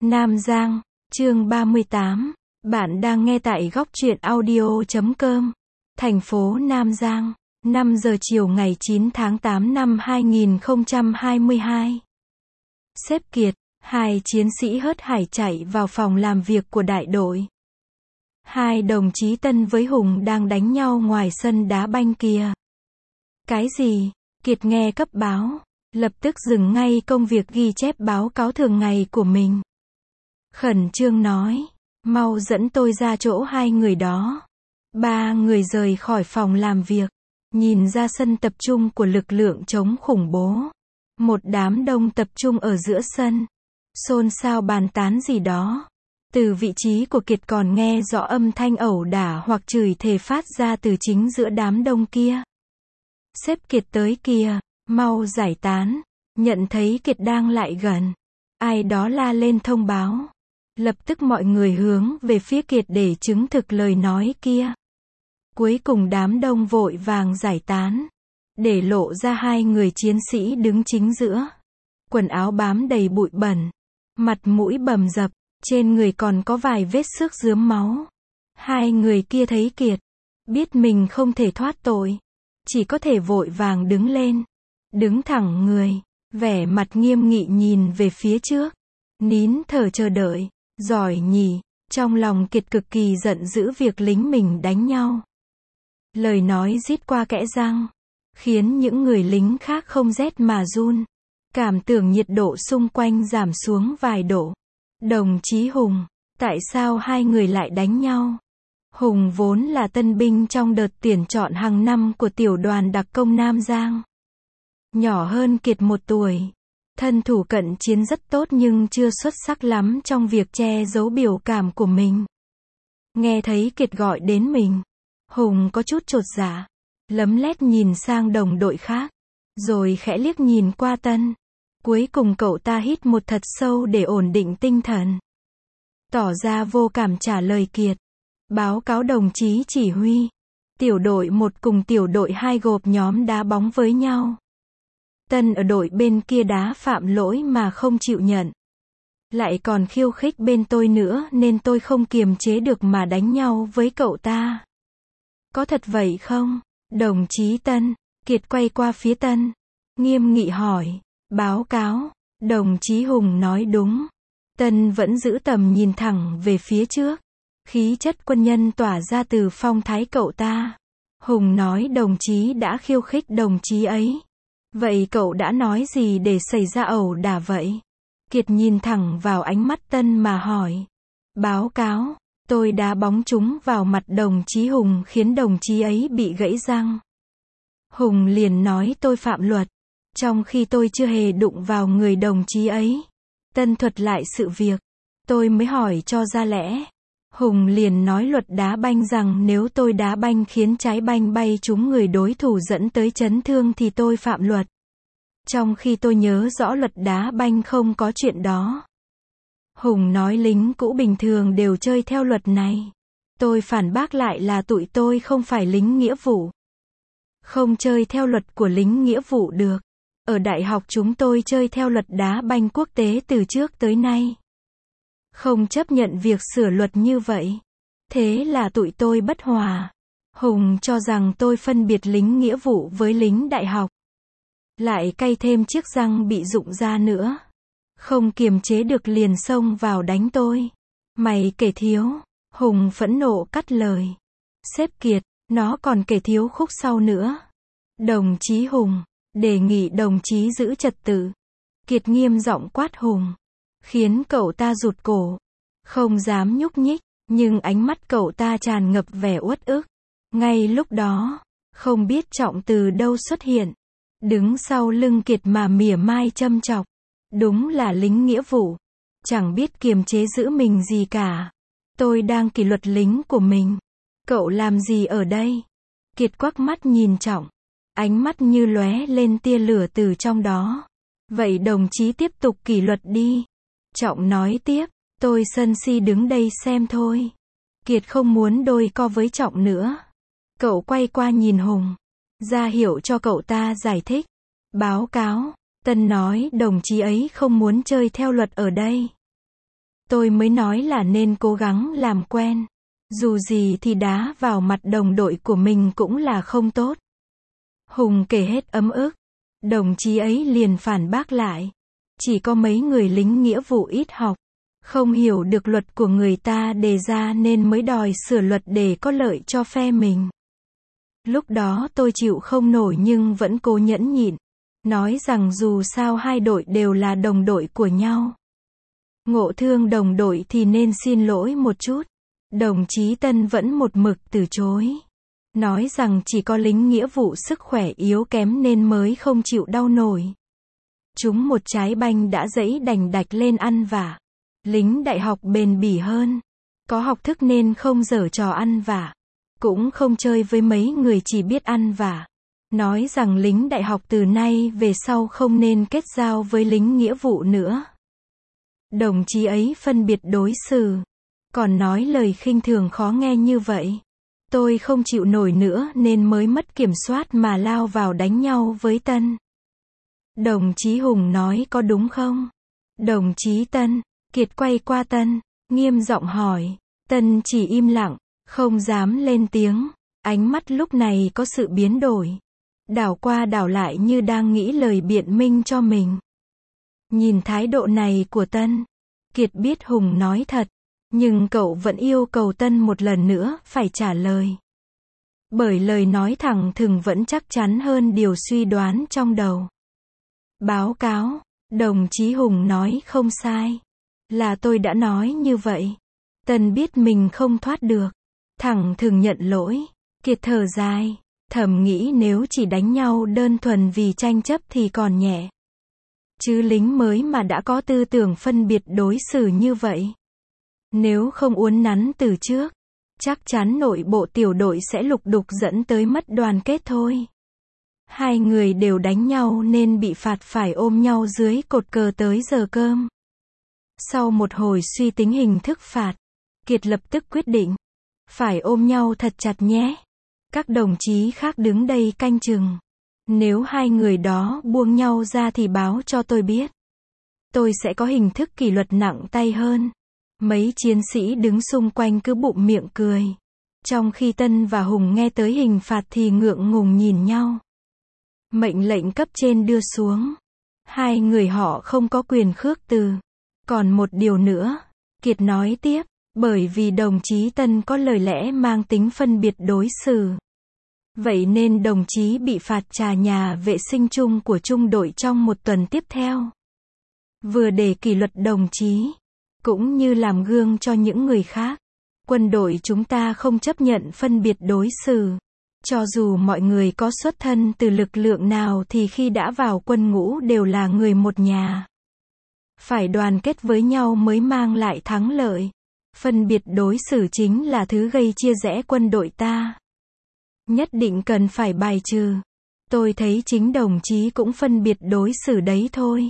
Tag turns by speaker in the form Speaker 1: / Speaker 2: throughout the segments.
Speaker 1: Nam Giang, chương 38. Bạn đang nghe tại góc truyện audio.com. Thành phố Nam Giang, 5 giờ chiều ngày 9 tháng 8 năm 2022. Sếp Kiệt, hai chiến sĩ hớt hải chạy vào phòng làm việc của đại đội. Hai đồng chí Tân với Hùng đang đánh nhau ngoài sân đá banh kia. Cái gì? Kiệt nghe cấp báo, lập tức dừng ngay công việc ghi chép báo cáo thường ngày của mình. Khẩn trương nói, mau dẫn tôi ra chỗ hai người đó. Ba người rời khỏi phòng làm việc, nhìn ra sân tập trung của lực lượng chống khủng bố. Một đám đông tập trung ở giữa sân, xôn xao bàn tán gì đó. Từ vị trí của Kiệt còn nghe rõ âm thanh ẩu đả hoặc chửi thề phát ra từ chính giữa đám đông kia. Sếp Kiệt tới kìa, mau giải tán. Nhận thấy Kiệt đang lại gần, ai đó la lên thông báo. Lập tức mọi người hướng về phía Kiệt để chứng thực lời nói kia. Cuối cùng đám đông vội vàng giải tán, để lộ ra hai người chiến sĩ đứng chính giữa. Quần áo bám đầy bụi bẩn, mặt mũi bầm dập, trên người còn có vài vết xước rướm máu. Hai người kia thấy Kiệt, biết mình không thể thoát tội, chỉ có thể vội vàng đứng lên, đứng thẳng người, vẻ mặt nghiêm nghị nhìn về phía trước, nín thở chờ đợi. Giỏi nhỉ, trong lòng Kiệt cực kỳ giận dữ việc lính mình đánh nhau. Lời nói rít qua kẽ răng, khiến những người lính khác không rét mà run. Cảm tưởng nhiệt độ xung quanh giảm xuống vài độ. Đồng chí Hùng, tại sao hai người lại đánh nhau? Hùng vốn là tân binh trong đợt tuyển chọn hàng năm của tiểu đoàn đặc công Nam Giang. Nhỏ hơn Kiệt 1 tuổi. Thân thủ cận chiến rất tốt nhưng chưa xuất sắc lắm trong việc che giấu biểu cảm của mình. Nghe thấy Kiệt gọi đến mình, Hùng có chút chột dạ, lấm lét nhìn sang đồng đội khác, rồi khẽ liếc nhìn qua Tân. Cuối cùng cậu ta hít một thật sâu để ổn định tinh thần. Tỏ ra vô cảm trả lời Kiệt. Báo cáo đồng chí chỉ huy. Tiểu đội 1 cùng tiểu đội 2 gộp nhóm đá bóng với nhau. Tân ở đội bên kia đá phạm lỗi mà không chịu nhận. Lại còn khiêu khích bên tôi nữa nên tôi không kiềm chế được mà đánh nhau với cậu ta. Có thật vậy không, đồng chí Tân? Kiệt quay qua phía Tân, nghiêm nghị hỏi. Báo cáo, đồng chí Hùng nói đúng. Tân vẫn giữ tầm nhìn thẳng về phía trước. Khí chất quân nhân tỏa ra từ phong thái cậu ta. Hùng nói đồng chí đã khiêu khích đồng chí ấy. Vậy cậu đã nói gì để xảy ra ẩu đả vậy? Kiệt nhìn thẳng vào ánh mắt Tân mà hỏi. Báo cáo, tôi đá bóng trúng vào mặt đồng chí Hùng khiến đồng chí ấy bị gãy răng. Hùng liền nói tôi phạm luật, trong khi tôi chưa hề đụng vào người đồng chí ấy. Tân thuật lại sự việc, tôi mới hỏi cho ra lẽ. Hùng liền nói luật đá banh rằng nếu tôi đá banh khiến trái banh bay trúng người đối thủ dẫn tới chấn thương thì tôi phạm luật. Trong khi tôi nhớ rõ luật đá banh không có chuyện đó. Hùng nói lính cũ bình thường đều chơi theo luật này. Tôi phản bác lại là tụi tôi không phải lính nghĩa vụ. Không chơi theo luật của lính nghĩa vụ được. Ở đại học chúng tôi chơi theo luật đá banh quốc tế từ trước tới nay. Không chấp nhận việc sửa luật như vậy. Thế là tụi tôi bất hòa. Hùng cho rằng tôi phân biệt lính nghĩa vụ với lính đại học. Lại cay thêm chiếc răng bị rụng ra nữa. Không kiềm chế được liền xông vào đánh tôi. Mày kể thiếu. Hùng phẫn nộ cắt lời. Sếp Kiệt, nó còn kể thiếu khúc sau nữa. Đồng chí Hùng, đề nghị đồng chí giữ trật tự. Kiệt nghiêm giọng quát Hùng, khiến cậu ta rụt cổ, không dám nhúc nhích, nhưng ánh mắt cậu ta tràn ngập vẻ uất ức. Ngay lúc đó, không biết Trọng từ đâu xuất hiện, đứng sau lưng Kiệt mà mỉa mai châm chọc. Đúng là lính nghĩa vụ, chẳng biết kiềm chế giữ mình gì cả. Tôi đang kỷ luật lính của mình. Cậu làm gì ở đây? Kiệt quắc mắt nhìn Trọng, ánh mắt như lóe lên tia lửa từ trong đó. Vậy đồng chí tiếp tục kỷ luật đi. Trọng nói tiếp, tôi sân si đứng đây xem thôi. Kiệt không muốn đôi co với Trọng nữa. Cậu quay qua nhìn Hùng, ra hiệu cho cậu ta giải thích. Báo cáo, Tân nói đồng chí ấy không muốn chơi theo luật ở đây. Tôi mới nói là nên cố gắng làm quen. Dù gì thì đá vào mặt đồng đội của mình cũng là không tốt. Hùng kể hết ấm ức. Đồng chí ấy liền phản bác lại. Chỉ có mấy người lính nghĩa vụ ít học, không hiểu được luật của người ta đề ra nên mới đòi sửa luật để có lợi cho phe mình. Lúc đó tôi chịu không nổi nhưng vẫn cố nhẫn nhịn, nói rằng dù sao hai đội đều là đồng đội của nhau. Ngộ thương đồng đội thì nên xin lỗi một chút. Đồng chí Tân vẫn một mực từ chối. Nói rằng chỉ có lính nghĩa vụ sức khỏe yếu kém nên mới không chịu đau nổi. Chúng một trái banh đã dẫy đành đạch lên ăn vạ. Lính đại học bền bỉ hơn. Có học thức nên không giở trò ăn vạ. Cũng không chơi với mấy người chỉ biết ăn vạ. Nói rằng lính đại học từ nay về sau không nên kết giao với lính nghĩa vụ nữa. Đồng chí ấy phân biệt đối xử. Còn nói lời khinh thường khó nghe như vậy. Tôi không chịu nổi nữa nên mới mất kiểm soát mà lao vào đánh nhau với Tân. Đồng chí Hùng nói có đúng không? Đồng chí Tân. Kiệt quay qua Tân, nghiêm giọng hỏi. Tân chỉ im lặng, không dám lên tiếng. Ánh mắt lúc này có sự biến đổi. Đảo qua đảo lại như đang nghĩ lời biện minh cho mình. Nhìn thái độ này của Tân, Kiệt biết Hùng nói thật. Nhưng cậu vẫn yêu cầu Tân một lần nữa phải trả lời. Bởi lời nói thẳng thừng vẫn chắc chắn hơn điều suy đoán trong đầu. Báo cáo, đồng chí Hùng nói không sai. Là tôi đã nói như vậy. Tân biết mình không thoát được. Thẳng thừng nhận lỗi. Kiệt thở dài. Thầm nghĩ nếu chỉ đánh nhau đơn thuần vì tranh chấp thì còn nhẹ. Chứ lính mới mà đã có tư tưởng phân biệt đối xử như vậy. Nếu không uốn nắn từ trước, chắc chắn nội bộ tiểu đội sẽ lục đục dẫn tới mất đoàn kết thôi. Hai người đều đánh nhau nên bị phạt phải ôm nhau dưới cột cờ tới giờ cơm. Sau một hồi suy tính hình thức phạt, Kiệt lập tức quyết định. Phải ôm nhau thật chặt nhé. Các đồng chí khác đứng đây canh chừng. Nếu hai người đó buông nhau ra thì báo cho tôi biết. Tôi sẽ có hình thức kỷ luật nặng tay hơn. Mấy chiến sĩ đứng xung quanh cứ bụm miệng cười. Trong khi Tân và Hùng nghe tới hình phạt thì ngượng ngùng nhìn nhau. Mệnh lệnh cấp trên đưa xuống. Hai người họ không có quyền khước từ. Còn một điều nữa, Kiệt nói tiếp, bởi vì đồng chí Tân có lời lẽ mang tính phân biệt đối xử. Vậy nên đồng chí bị phạt trà nhà vệ sinh chung của trung đội trong một tuần tiếp theo. Vừa để kỷ luật đồng chí, cũng như làm gương cho những người khác. Quân đội chúng ta không chấp nhận phân biệt đối xử. Cho dù mọi người có xuất thân từ lực lượng nào thì khi đã vào quân ngũ đều là người một nhà. Phải đoàn kết với nhau mới mang lại thắng lợi. Phân biệt đối xử chính là thứ gây chia rẽ quân đội ta. Nhất định cần phải bài trừ. Tôi thấy chính đồng chí cũng phân biệt đối xử đấy thôi.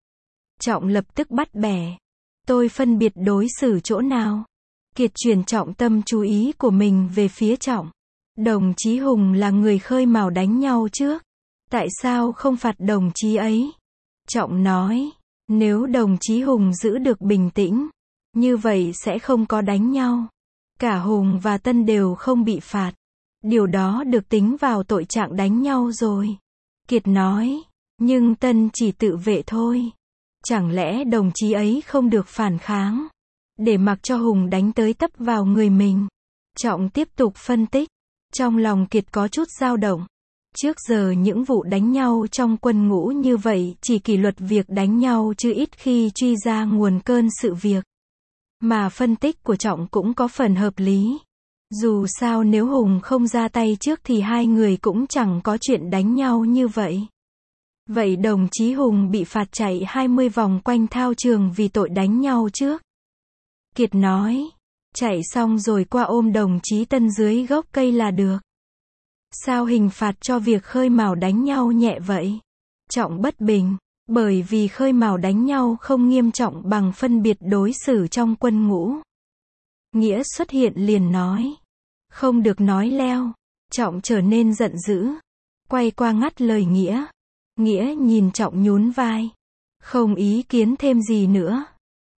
Speaker 1: Trọng lập tức bắt bẻ. Tôi phân biệt đối xử chỗ nào? Kiệt chuyển trọng tâm chú ý của mình về phía Trọng. Đồng chí Hùng là người khơi mào đánh nhau trước. Tại sao không phạt đồng chí ấy? Trọng nói, nếu đồng chí Hùng giữ được bình tĩnh, như vậy sẽ không có đánh nhau. Cả Hùng và Tân đều không bị phạt. Điều đó được tính vào tội trạng đánh nhau rồi. Kiệt nói, nhưng Tân chỉ tự vệ thôi. Chẳng lẽ đồng chí ấy không được phản kháng? Để mặc cho Hùng đánh tới tấp vào người mình. Trọng tiếp tục phân tích. Trong lòng Kiệt có chút dao động. Trước giờ những vụ đánh nhau trong quân ngũ như vậy chỉ kỷ luật việc đánh nhau chứ ít khi truy ra nguồn cơn sự việc. Mà phân tích của Trọng cũng có phần hợp lý. Dù sao nếu Hùng không ra tay trước thì hai người cũng chẳng có chuyện đánh nhau như vậy. Vậy đồng chí Hùng bị phạt chạy 20 vòng quanh thao trường vì tội đánh nhau trước. Kiệt nói, chạy xong rồi qua ôm đồng chí Tân dưới gốc cây là được. Sao hình phạt cho việc khơi mào đánh nhau nhẹ vậy? Trọng bất bình, bởi vì khơi mào đánh nhau không nghiêm trọng bằng phân biệt đối xử trong quân ngũ. Nghĩa xuất hiện liền nói, không được nói leo. Trọng trở nên giận dữ, quay qua ngắt lời Nghĩa. Nghĩa nhìn Trọng nhún vai, không ý kiến thêm gì nữa.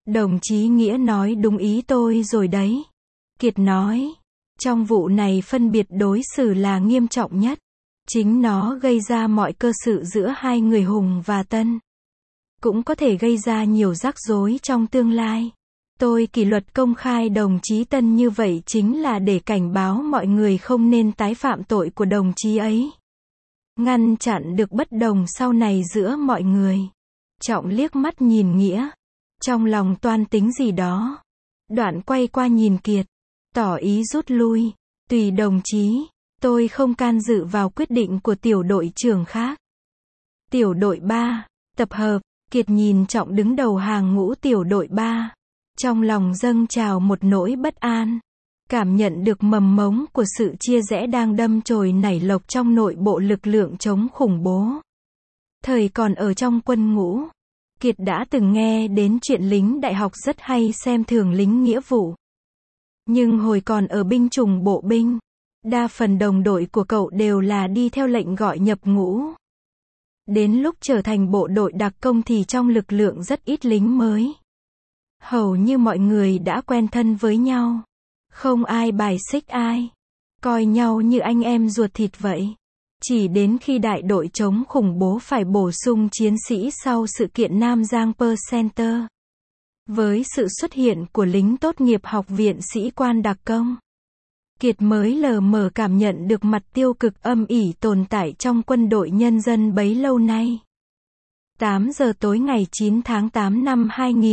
Speaker 1: Đồng chí Nghĩa nói đúng ý tôi rồi đấy. Kiệt nói, trong vụ này phân biệt đối xử là nghiêm trọng nhất. Chính nó gây ra mọi cơ sự giữa hai người Hùng và Tân. Cũng có thể gây ra nhiều rắc rối trong tương lai. Tôi kỷ luật công khai đồng chí Tân như vậy chính là để cảnh báo mọi người không nên tái phạm tội của đồng chí ấy. Ngăn chặn được bất đồng sau này giữa mọi người. Trọng liếc mắt nhìn Nghĩa. Trong lòng toan tính gì đó. Đoạn quay qua nhìn Kiệt. Tỏ ý rút lui. Tùy đồng chí. Tôi không can dự vào quyết định của tiểu đội trưởng khác. Tiểu đội 3. Tập hợp. Kiệt nhìn Trọng đứng đầu hàng ngũ tiểu đội 3. Trong lòng dâng trào một nỗi bất an. Cảm nhận được mầm mống của sự chia rẽ đang đâm chồi nảy lộc trong nội bộ lực lượng chống khủng bố. Thời còn ở trong quân ngũ, Kiệt đã từng nghe đến chuyện lính đại học rất hay xem thường lính nghĩa vụ. Nhưng hồi còn ở binh chủng bộ binh, đa phần đồng đội của cậu đều là đi theo lệnh gọi nhập ngũ. Đến lúc trở thành bộ đội đặc công thì trong lực lượng rất ít lính mới. Hầu như mọi người đã quen thân với nhau. Không ai bài xích ai. Coi nhau như anh em ruột thịt vậy. Chỉ đến khi đại đội chống khủng bố phải bổ sung chiến sĩ sau sự kiện Nam Giang Pearl Center. Với sự xuất hiện của lính tốt nghiệp học viện sĩ quan đặc công, Kiệt mới lờ mờ cảm nhận được mặt tiêu cực âm ỉ tồn tại trong quân đội nhân dân bấy lâu nay. 8 giờ tối ngày 9 tháng 8 năm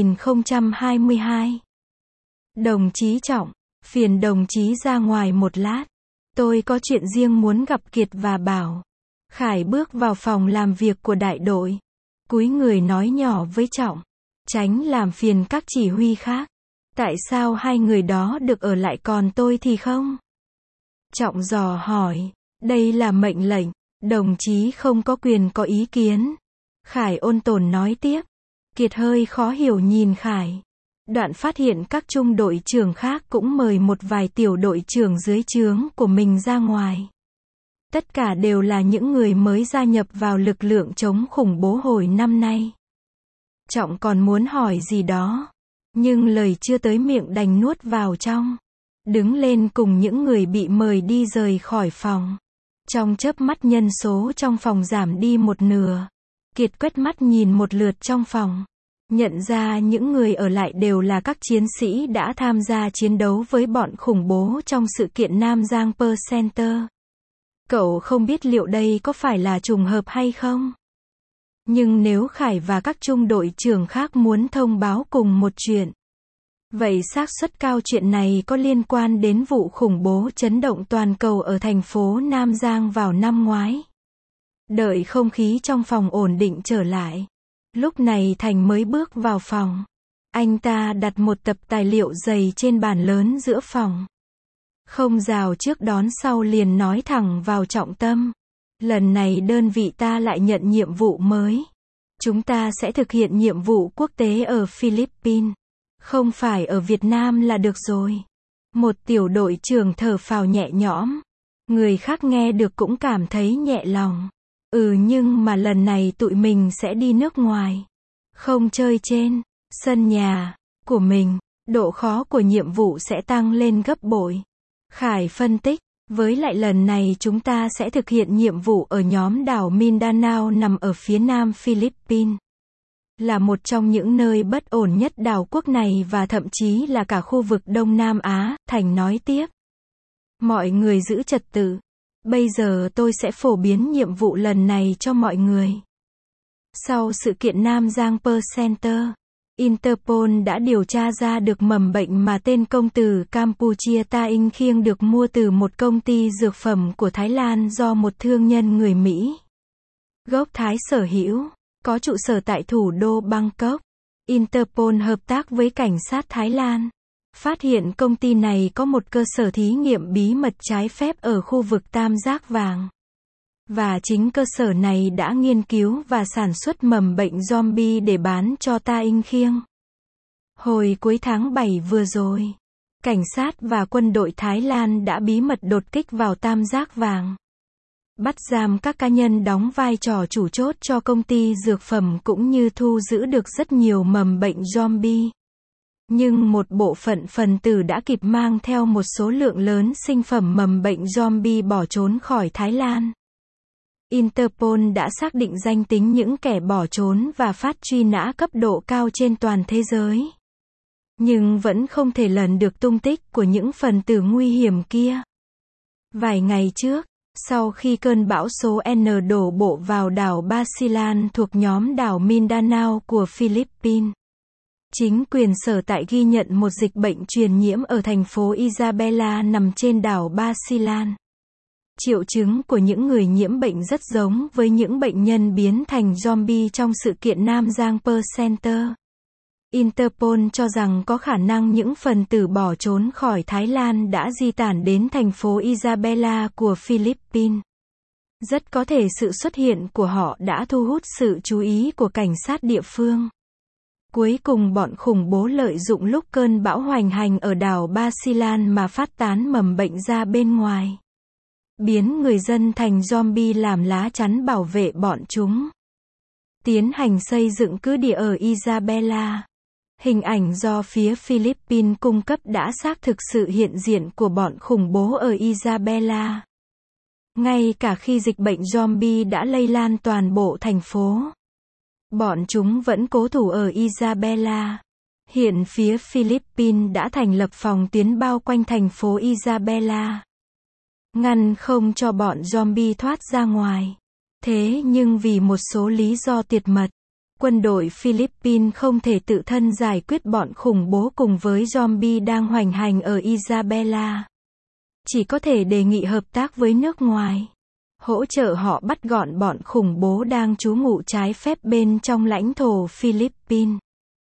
Speaker 1: 2022. Đồng chí Trọng, phiền đồng chí ra ngoài một lát. Tôi có chuyện riêng muốn gặp Kiệt và Bảo. Khải bước vào phòng làm việc của đại đội. Cúi người nói nhỏ với Trọng. Tránh làm phiền các chỉ huy khác. Tại sao hai người đó được ở lại còn tôi thì không? Trọng dò hỏi. Đây là mệnh lệnh. Đồng chí không có quyền có ý kiến. Khải ôn tồn nói tiếp. Kiệt hơi khó hiểu nhìn Khải. Đoạn phát hiện các trung đội trưởng khác cũng mời một vài tiểu đội trưởng dưới trướng của mình ra ngoài. Tất cả đều là những người mới gia nhập vào lực lượng chống khủng bố hồi năm nay. Trọng còn muốn hỏi gì đó, nhưng lời chưa tới miệng đành nuốt vào trong. Đứng lên cùng những người bị mời đi rời khỏi phòng. Trong chớp mắt nhân số trong phòng giảm đi một nửa. Kiệt quét mắt nhìn một lượt trong phòng. Nhận ra những người ở lại đều là các chiến sĩ đã tham gia chiến đấu với bọn khủng bố trong sự kiện Nam Giang Pearl Center. Cậu không biết liệu đây có phải là trùng hợp hay không? Nhưng nếu Khải và các trung đội trưởng khác muốn thông báo cùng một chuyện, vậy xác suất cao chuyện này có liên quan đến vụ khủng bố chấn động toàn cầu ở thành phố Nam Giang vào năm ngoái. Đợi không khí trong phòng ổn định trở lại. Lúc này Thành mới bước vào phòng. Anh ta đặt một tập tài liệu dày trên bàn lớn giữa phòng. Không rào trước đón sau liền nói thẳng vào trọng tâm. Lần này đơn vị ta lại nhận nhiệm vụ mới. Chúng ta sẽ thực hiện nhiệm vụ quốc tế ở Philippines. Không phải ở Việt Nam là được rồi. Một tiểu đội trưởng thở phào nhẹ nhõm. Người khác nghe được cũng cảm thấy nhẹ lòng. Nhưng mà lần này tụi mình sẽ đi nước ngoài. Không chơi trên sân nhà của mình. Độ khó của nhiệm vụ sẽ tăng lên gấp bội. Khải phân tích. Với lại lần này chúng ta sẽ thực hiện nhiệm vụ ở nhóm đảo Mindanao nằm ở phía nam Philippines. Là một trong những nơi bất ổn nhất đảo quốc này và thậm chí là cả khu vực Đông Nam Á, Thành nói tiếp. Mọi người giữ trật tự. Bây giờ tôi sẽ phổ biến nhiệm vụ lần này cho mọi người. Sau sự kiện Nam Giang Pearl Center, Interpol đã điều tra ra được mầm bệnh mà tên công tử Campuchia Ta In Khiêng được mua từ một công ty dược phẩm của Thái Lan do một thương nhân người Mỹ gốc Thái sở hữu, có trụ sở tại thủ đô Bangkok. Interpol hợp tác với cảnh sát Thái Lan, phát hiện công ty này có một cơ sở thí nghiệm bí mật trái phép ở khu vực Tam Giác Vàng. Và chính cơ sở này đã nghiên cứu và sản xuất mầm bệnh zombie để bán cho Ta In Khiêng. Hồi cuối tháng 7 vừa rồi, cảnh sát và quân đội Thái Lan đã bí mật đột kích vào Tam Giác Vàng. Bắt giam các cá nhân đóng vai trò chủ chốt cho công ty dược phẩm cũng như thu giữ được rất nhiều mầm bệnh zombie. Nhưng một bộ phận phần tử đã kịp mang theo một số lượng lớn sinh phẩm mầm bệnh zombie bỏ trốn khỏi Thái Lan. Interpol đã xác định danh tính những kẻ bỏ trốn và phát truy nã cấp độ cao trên toàn thế giới. Nhưng vẫn không thể lần được tung tích của những phần tử nguy hiểm kia. Vài ngày trước, sau khi cơn bão số N đổ bộ vào đảo Basilan thuộc nhóm đảo Mindanao của Philippines, chính quyền sở tại ghi nhận một dịch bệnh truyền nhiễm ở thành phố Isabela nằm trên đảo Basilan. Triệu chứng của những người nhiễm bệnh rất giống với những bệnh nhân biến thành zombie trong sự kiện Nam Giang Pearl Center. Interpol cho rằng có khả năng những phần tử bỏ trốn khỏi Thái Lan đã di tản đến thành phố Isabela của Philippines. Rất có thể sự xuất hiện của họ đã thu hút sự chú ý của cảnh sát địa phương. Cuối cùng bọn khủng bố lợi dụng lúc cơn bão hoành hành ở đảo Basilan mà phát tán mầm bệnh ra bên ngoài, biến người dân thành zombie làm lá chắn bảo vệ bọn chúng. Tiến hành xây dựng cứ địa ở Isabela. Hình ảnh do phía Philippines cung cấp đã xác thực sự hiện diện của bọn khủng bố ở Isabela. Ngay cả khi dịch bệnh zombie đã lây lan toàn bộ thành phố, bọn chúng vẫn cố thủ ở Isabela. Hiện phía Philippines đã thành lập phòng tuyến bao quanh thành phố Isabela, ngăn không cho bọn zombie thoát ra ngoài. Thế nhưng vì một số lý do tuyệt mật, quân đội Philippines không thể tự thân giải quyết bọn khủng bố cùng với zombie đang hoành hành ở Isabela. Chỉ có thể đề nghị hợp tác với nước ngoài, hỗ trợ họ bắt gọn bọn khủng bố đang trú ngụ trái phép bên trong lãnh thổ Philippines.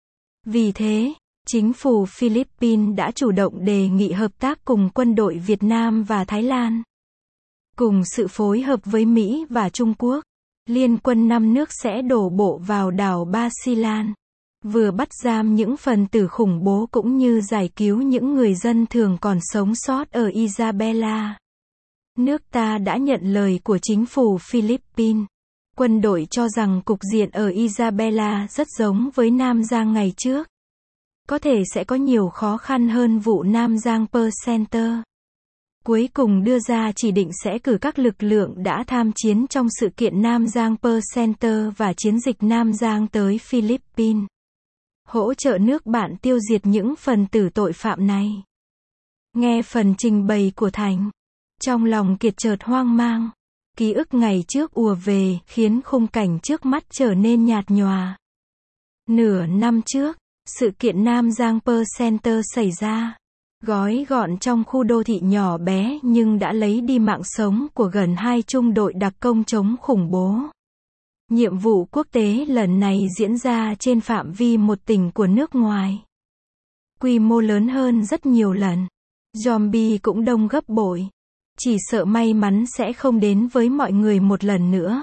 Speaker 1: Vì thế, chính phủ Philippines đã chủ động đề nghị hợp tác cùng quân đội Việt Nam và Thái Lan. Cùng sự phối hợp với Mỹ và Trung Quốc, liên quân 5 nước sẽ đổ bộ vào đảo Basilan, vừa bắt giam những phần tử khủng bố cũng như giải cứu những người dân thường còn sống sót ở Isabela. Nước ta đã nhận lời của chính phủ Philippines. Quân đội cho rằng cục diện ở Isabela rất giống với Nam Giang ngày trước. Có thể sẽ có nhiều khó khăn hơn vụ Nam Giang Pearl Center. Cuối cùng đưa ra chỉ định sẽ cử các lực lượng đã tham chiến trong sự kiện Nam Giang Pearl Center và chiến dịch Nam Giang tới Philippines, hỗ trợ nước bạn tiêu diệt những phần tử tội phạm này. Nghe phần trình bày của Thành, trong lòng Kiệt chợt hoang mang. Ký ức ngày trước ùa về, khiến khung cảnh trước mắt trở nên nhạt nhòa. Nửa năm trước, sự kiện Nam Giang Pearl Center xảy ra. Gói gọn trong khu đô thị nhỏ bé nhưng đã lấy đi mạng sống của gần 2 trung đội đặc công chống khủng bố. Nhiệm vụ quốc tế lần này diễn ra trên phạm vi một tỉnh của nước ngoài. Quy mô lớn hơn rất nhiều lần. Zombie cũng đông gấp bội. Chỉ sợ may mắn sẽ không đến với mọi người một lần nữa.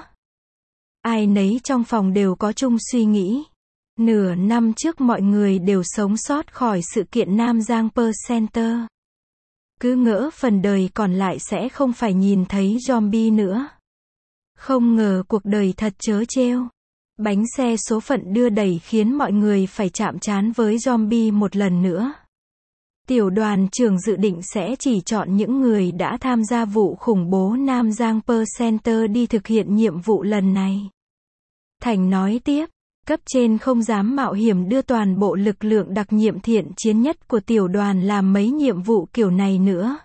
Speaker 1: Ai nấy trong phòng đều có chung suy nghĩ. Nửa năm trước mọi người đều sống sót khỏi sự kiện Nam Giang Pearl Center. Cứ ngỡ phần đời còn lại sẽ không phải nhìn thấy zombie nữa. Không ngờ cuộc đời thật trớ trêu. Bánh xe số phận đưa đẩy khiến mọi người phải chạm trán với zombie một lần nữa. Tiểu đoàn trưởng dự định sẽ chỉ chọn những người đã tham gia vụ khủng bố Nam Giang Pearl Center đi thực hiện nhiệm vụ lần này. Thành nói tiếp, cấp trên không dám mạo hiểm đưa toàn bộ lực lượng đặc nhiệm thiện chiến nhất của tiểu đoàn làm mấy nhiệm vụ kiểu này nữa.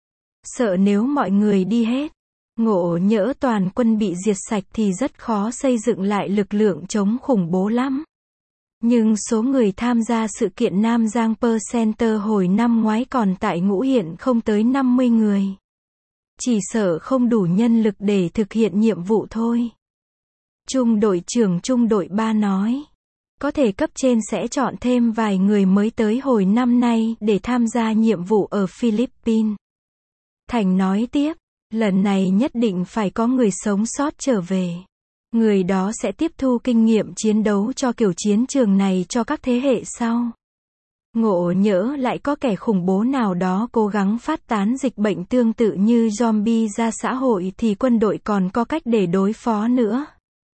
Speaker 1: Sợ nếu mọi người đi hết, ngộ nhỡ toàn quân bị diệt sạch thì rất khó xây dựng lại lực lượng chống khủng bố lắm. Nhưng số người tham gia sự kiện Nam Giang Pearl Center hồi năm ngoái còn tại ngũ hiện không tới 50 người. Chỉ sợ không đủ nhân lực để thực hiện nhiệm vụ thôi. Trung đội trưởng trung đội 3 nói. Có thể cấp trên sẽ chọn thêm vài người mới tới hồi năm nay để tham gia nhiệm vụ ở Philippines. Thành nói tiếp, lần này nhất định phải có người sống sót trở về. Người đó sẽ tiếp thu kinh nghiệm chiến đấu cho kiểu chiến trường này cho các thế hệ sau. Ngộ nhỡ lại có kẻ khủng bố nào đó cố gắng phát tán dịch bệnh tương tự như zombie ra xã hội thì quân đội còn có cách để đối phó nữa.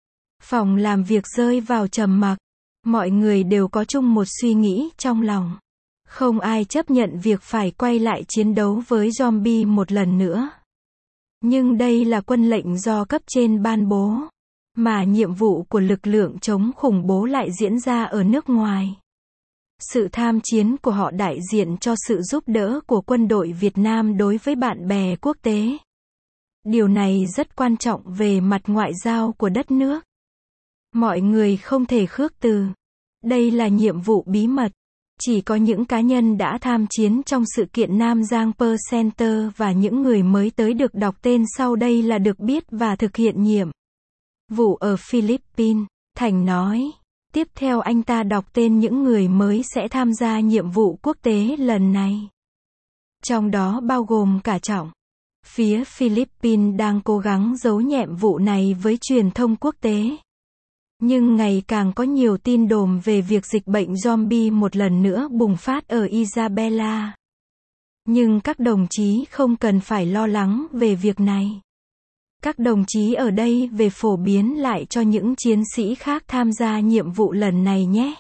Speaker 1: Phòng làm việc rơi vào trầm mặc. Mọi người đều có chung một suy nghĩ trong lòng. Không ai chấp nhận việc phải quay lại chiến đấu với zombie một lần nữa. Nhưng đây là quân lệnh do cấp trên ban bố, mà nhiệm vụ của lực lượng chống khủng bố lại diễn ra ở nước ngoài. Sự tham chiến của họ đại diện cho sự giúp đỡ của quân đội Việt Nam đối với bạn bè quốc tế. Điều này rất quan trọng về mặt ngoại giao của đất nước. Mọi người không thể khước từ. Đây là nhiệm vụ bí mật. Chỉ có những cá nhân đã tham chiến trong sự kiện Nam Giang Pearl Center và những người mới tới được đọc tên sau đây là được biết và thực hiện nhiệm vụ ở Philippines, Thành nói. Tiếp theo anh ta đọc tên những người mới sẽ tham gia nhiệm vụ quốc tế lần này. Trong đó bao gồm cả Trọng. Phía Philippines đang cố gắng giấu nhiệm vụ này với truyền thông quốc tế. Nhưng ngày càng có nhiều tin đồn về việc dịch bệnh zombie một lần nữa bùng phát ở Isabela. Nhưng các đồng chí không cần phải lo lắng về việc này. Các đồng chí ở đây về phổ biến lại cho những chiến sĩ khác tham gia nhiệm vụ lần này nhé.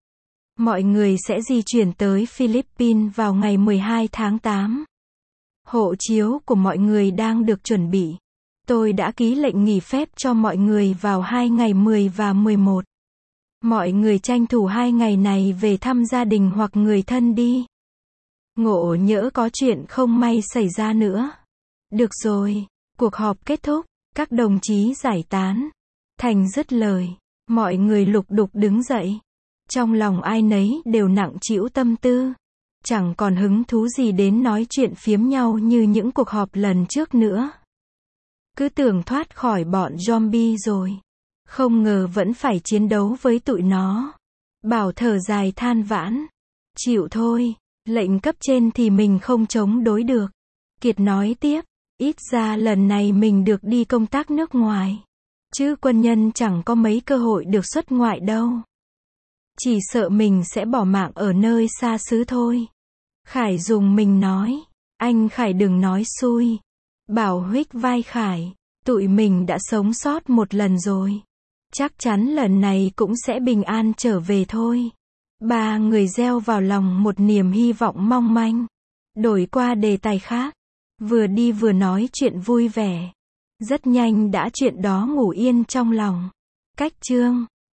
Speaker 1: Mọi người sẽ di chuyển tới Philippines vào ngày 12 tháng 8. Hộ chiếu của mọi người đang được chuẩn bị. Tôi đã ký lệnh nghỉ phép cho mọi người vào 2 ngày 10 và 11. Mọi người tranh thủ 2 ngày này về thăm gia đình hoặc người thân đi. Ngộ nhỡ có chuyện không may xảy ra nữa. Được rồi, cuộc họp kết thúc, các đồng chí giải tán. Thành dứt lời, mọi người lục đục đứng dậy. Trong lòng ai nấy đều nặng trĩu tâm tư. Chẳng còn hứng thú gì đến nói chuyện phiếm nhau như những cuộc họp lần trước nữa. Cứ tưởng thoát khỏi bọn zombie rồi. Không ngờ vẫn phải chiến đấu với tụi nó. Bảo thở dài than vãn. Chịu thôi, lệnh cấp trên thì mình không chống đối được. Kiệt nói tiếp, ít ra lần này mình được đi công tác nước ngoài. Chứ quân nhân chẳng có mấy cơ hội được xuất ngoại đâu. Chỉ sợ mình sẽ bỏ mạng ở nơi xa xứ thôi. Khải dùng mình nói, anh Khải đừng nói xui. Bảo huých vai Khải, tụi mình đã sống sót một lần rồi. Chắc chắn lần này cũng sẽ bình an trở về thôi. Ba người gieo vào lòng một niềm hy vọng mong manh. Đổi qua đề tài khác. Vừa đi vừa nói chuyện vui vẻ. Rất nhanh đã chuyện đó ngủ yên trong lòng. Cách chương